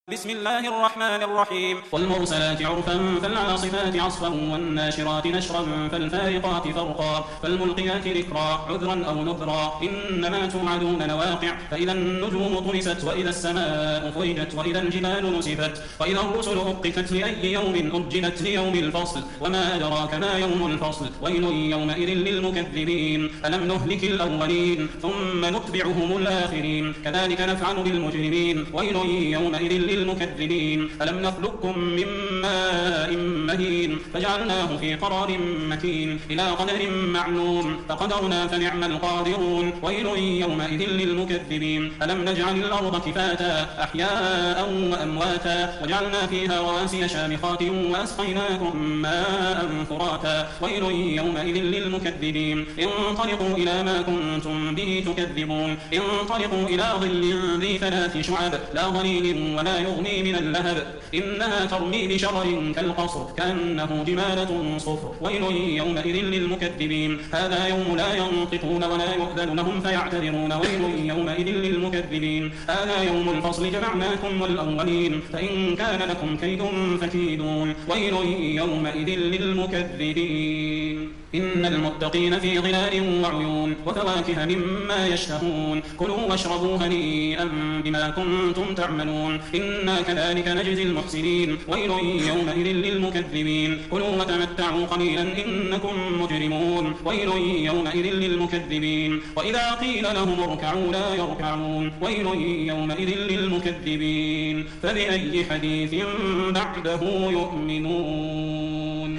بسم الله الرحمن الرحيم والمرسلات عرفا فالعاصفات عصفا والناشرات نشرا فالفارقات فرقا فالملقيات ذكرا عذرا أو نذرا إنما توعدون لواقع فإذا النجوم طمست وإذا السماء فرجت وإذا الجبال نسفت وإذا الرسل أقتت لأي يوم أجلت ليوم الفصل وما أدراك ما يوم الفصل ويل يومئذ للمكذبين ألم نهلك الأولين ثم نتبعهم الآخرين كذلك نفعل بالمجرمين ويل يومئذ للمكذبين ألم نخلقكم من ماء مهين فجعلناه في قرار مكين إلى قدر معلوم فقدرنا فنعم القادرون ويل يومئذ للمكذبين ألم نجعل الأرض كفاتا أحياء وأمواتا وجعلنا فيها رواسي شامخات وأسقيناكم ماء فراتا ويل يومئذ للمكذبين انطلقوا إلى ما كنتم به تكذبون انطلقوا إلى ظل ذي ثلاث شعب لا ظليل ولا يغني من اللهب إنها ترمي بشرر كالقصر كأنه جمالة صفر ويل يومئذ للمكذبين هذا يوم لا ينطقون ولا يؤذن لهم فيعتذرون ويل يومئذ للمكذبين هذا يوم الفصل جمعناكم والأولين فإن كان لكم كيد فكيدون ويل يومئذ للمكذبين إن المتقين في ظلال وعيون وفواكه مما يشتهون كلوا واشربوا هنيئا بما كنتم تعملون إنا كذلك نجزي المحسنين ويل يومئذ للمكذبين كلوا وتمتعوا قليلا إنكم مجرمون ويل يومئذ للمكذبين وإذا قيل لهم اركعوا لا يركعون ويل يومئذ للمكذبين فبأي حديث بعده يؤمنون